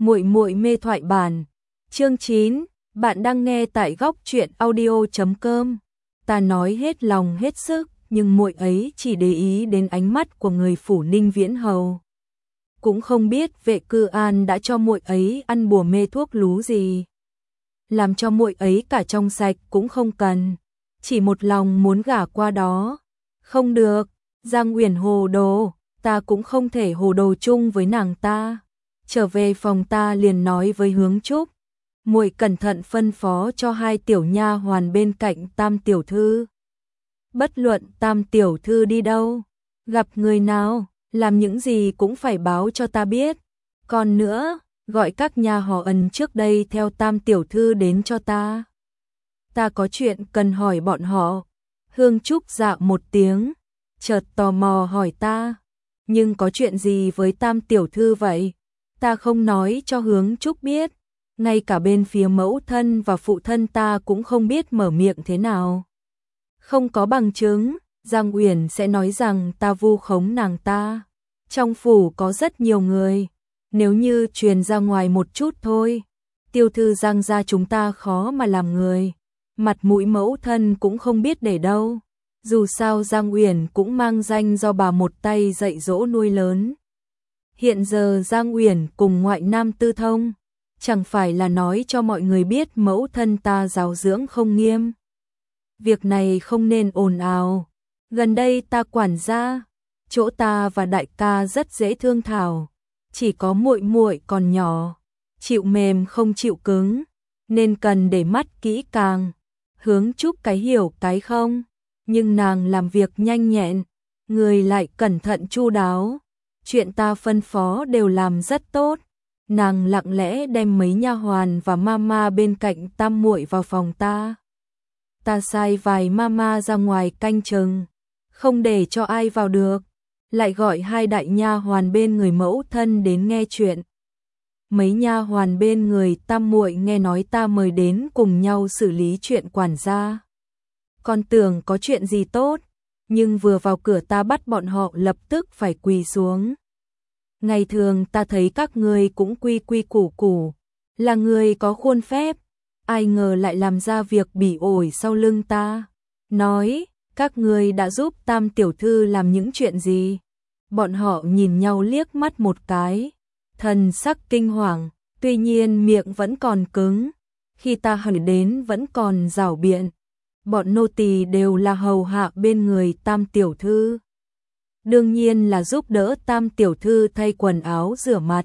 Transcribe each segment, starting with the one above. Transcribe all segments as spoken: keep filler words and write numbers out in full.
Muội muội mê thoại bản. Chương chín, bạn đang nghe tại góc truyện audio chấm com. Ta nói hết lòng hết sức, nhưng muội ấy chỉ để ý đến ánh mắt của người phủ Ninh Viễn Hầu. Cũng không biết Vệ Cư An đã cho muội ấy ăn bùa mê thuốc lú gì, làm cho muội ấy cả trong sạch cũng không cần, chỉ một lòng muốn gả qua đó. Không được, Giang Uyển hồ đồ, ta cũng không thể hồ đồ chung với nàng ta. Trở về phòng ta liền nói với Hướng Trúc, muội cẩn thận phân phó cho hai tiểu nha hoàn bên cạnh Tam tiểu thư. Bất luận Tam tiểu thư đi đâu, gặp người nào, làm những gì cũng phải báo cho ta biết. Còn nữa, gọi các nhà họ Ân trước đây theo Tam tiểu thư đến cho ta. Ta có chuyện cần hỏi bọn họ. Hương Trúc dạ một tiếng, chợt tò mò hỏi ta, nhưng có chuyện gì với Tam tiểu thư vậy? Ta không nói cho Hướng Trúc biết, ngay cả bên phía mẫu thân và phụ thân ta cũng không biết mở miệng thế nào. Không có bằng chứng, Giang Uyển sẽ nói rằng ta vu khống nàng ta. Trong phủ có rất nhiều người, nếu như truyền ra ngoài một chút thôi, tiểu thư Giang gia chúng ta khó mà làm người, mặt mũi mẫu thân cũng không biết để đâu. Dù sao Giang Uyển cũng mang danh do bà một tay dạy dỗ nuôi lớn. Hiện giờ Giang Uyển cùng ngoại nam tư thông, chẳng phải là nói cho mọi người biết mẫu thân ta giáo dưỡng không nghiêm. Việc này không nên ồn ào. Gần đây ta quản gia, chỗ ta và đại ca rất dễ thương thảo, chỉ có muội muội còn nhỏ, chịu mềm không chịu cứng, nên cần để mắt kỹ càng. Hướng Trúc cái hiểu cái không, nhưng nàng làm việc nhanh nhẹn, người lại cẩn thận chu đáo. Chuyện ta phân phó đều làm rất tốt. Nàng lặng lẽ đem mấy nha hoàn và mama bên cạnh Tam muội vào phòng ta. Ta sai vài mama ra ngoài canh chừng, không để cho ai vào được, lại gọi hai đại nha hoàn bên người mẫu thân đến nghe chuyện. Mấy nha hoàn bên người Tam muội nghe nói ta mời đến cùng nhau xử lý chuyện quản gia, còn tưởng có chuyện gì tốt, nhưng vừa vào cửa ta bắt bọn họ lập tức phải quỳ xuống. Ngày thường ta thấy các ngươi cũng quy quy củ củ, là người có khuôn phép, ai ngờ lại làm ra việc bỉ ổi sau lưng ta. Nói, các ngươi đã giúp Tam tiểu thư làm những chuyện gì? Bọn họ nhìn nhau liếc mắt một cái, thần sắc kinh hoàng, tuy nhiên miệng vẫn còn cứng. Khi ta hỏi đến vẫn còn giảo biện. Bọn nô tỳ đều là hầu hạ bên người Tam tiểu thư, đương nhiên là giúp đỡ Tam tiểu thư thay quần áo rửa mặt,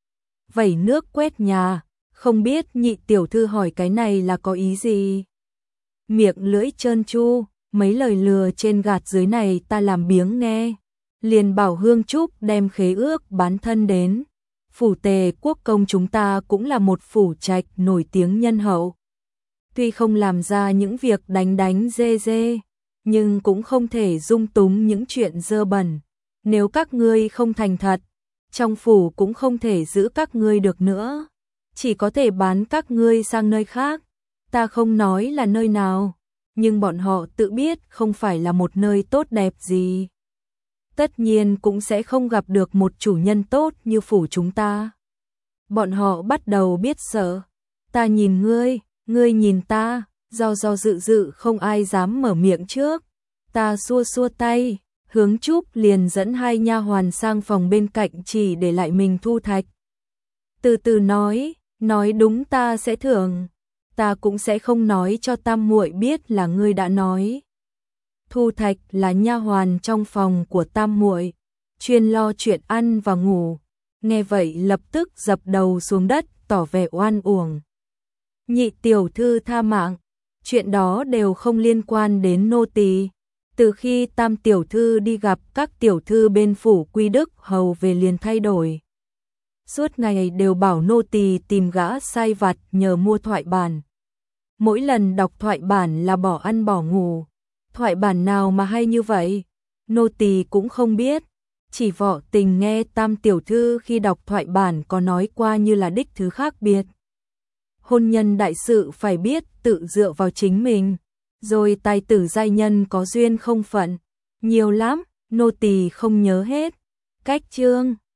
vẩy nước quét nhà. Không biết Nhị tiểu thư hỏi cái này là có ý gì? Miệng lưỡi trơn tru, mấy lời lừa trên gạt dưới này ta làm biếng nghe, liền bảo Hương Trúc đem khế ước bán thân đến. Phủ Tề Quốc công chúng ta cũng là một phủ trạch nổi tiếng nhân hậu, tuy không làm ra những việc đánh đánh dê dê, nhưng cũng không thể dung túng những chuyện dơ bẩn. Nếu các ngươi không thành thật, trong phủ cũng không thể giữ các ngươi được nữa, chỉ có thể bán các ngươi sang nơi khác. Ta không nói là nơi nào, nhưng bọn họ tự biết không phải là một nơi tốt đẹp gì. Tất nhiên cũng sẽ không gặp được một chủ nhân tốt như phủ chúng ta. Bọn họ bắt đầu biết sợ. Ta nhìn ngươi, ngươi nhìn ta, do do dự dự không ai dám mở miệng trước. Ta xua xua tay, Hướng Trúc liền dẫn hai nha hoàn sang phòng bên cạnh chỉ để lại mình thu thạch. Từ từ nói, nói đúng ta sẽ thưởng, ta cũng sẽ không nói cho Tam muội biết là ngươi đã nói. Thu thạch là nha hoàn trong phòng của Tam muội, chuyên lo chuyện ăn và ngủ. Nghe vậy lập tức dập đầu xuống đất tỏ vẻ oan uổng. Nhị tiểu thư tha mạng, chuyện đó đều không liên quan đến nô tỳ. Từ khi Tam tiểu thư đi gặp các tiểu thư bên phủ Quy Đức hầu về liền thay đổi. Suốt ngày đều bảo nô tỳ tìm gã sai vặt nhờ mua thoại bản. Mỗi lần đọc thoại bản là bỏ ăn bỏ ngủ. Thoại bản nào mà hay như vậy? Nô tỳ cũng không biết. Chỉ Võ Tình nghe Tam tiểu thư khi đọc thoại bản có nói qua như là đích thứ khác biệt. Hôn nhân đại sự phải biết tự dựa vào chính mình. Rồi tài tử giai nhân có duyên không phận. Nhiều lắm, nô tỳ không nhớ hết. Cách chương